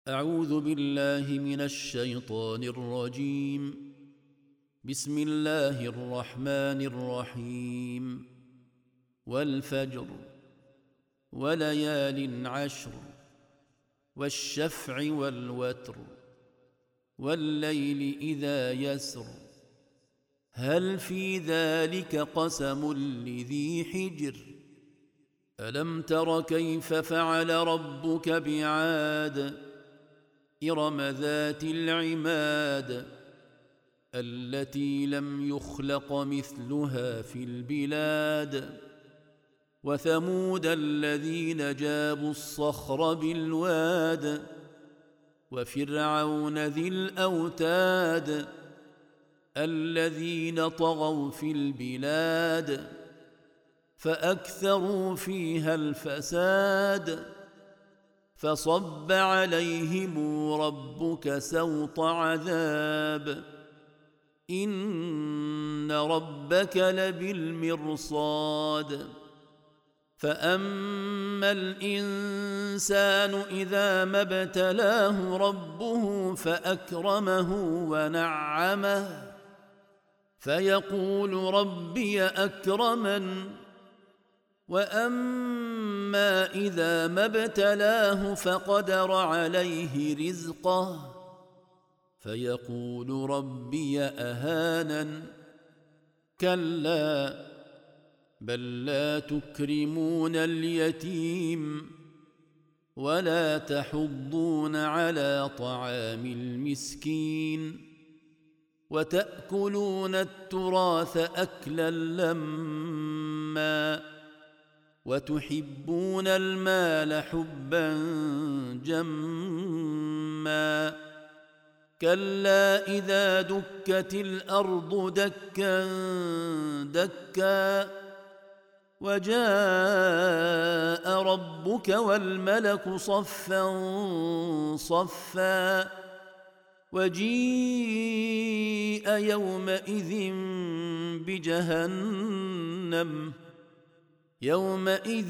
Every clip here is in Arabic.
أعوذ بالله من الشيطان الرجيم. بسم الله الرحمن الرحيم. والفجر وليال عشر والشفع والوتر والليل إذا يسر هل في ذلك قسم لذي حجر ألم تر كيف فعل ربك بعاد إرم ذات العماد التي لم يخلق مثلها في البلاد وثمود الذين جابوا الصخر بالواد وفرعون ذي الأوتاد الذين طغوا في البلاد فأكثروا فيها الفساد فصب عليهم ربك سوط عذاب إن ربك لبالمرصاد فأما الإنسان إذا ما ابتلاه ربه فأكرمه ونعمه فيقول ربي أكرمن وأما إذا ما ابتلاه فقدر عليه رزقه فيقول ربي أهانن كلا بل لا تكرمون اليتيم ولا تحضون على طعام المسكين وتأكلون التراث أكلا لما وتحبون المال حبا جما كلا إذا دكت الأرض دكا دكا وجاء ربك والملك صفا صفا وجيء يومئذ بجهنم يومئذ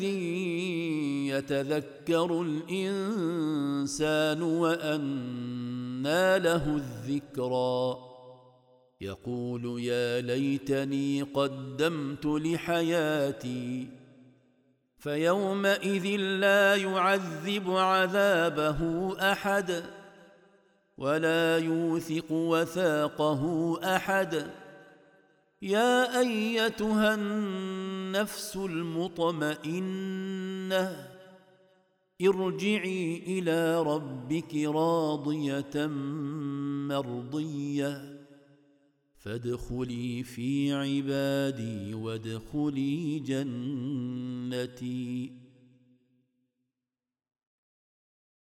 يتذكر الإنسان وأنى له الذكرى يقول يا ليتني قدمت لحياتي فيومئذ لا يعذب عذابه أحد ولا يوثق وثاقه أحد يا أيتها النفس المطمئنة ارجعي إلى ربك راضية مرضية فادخلي في عبادي وادخلي جنتي.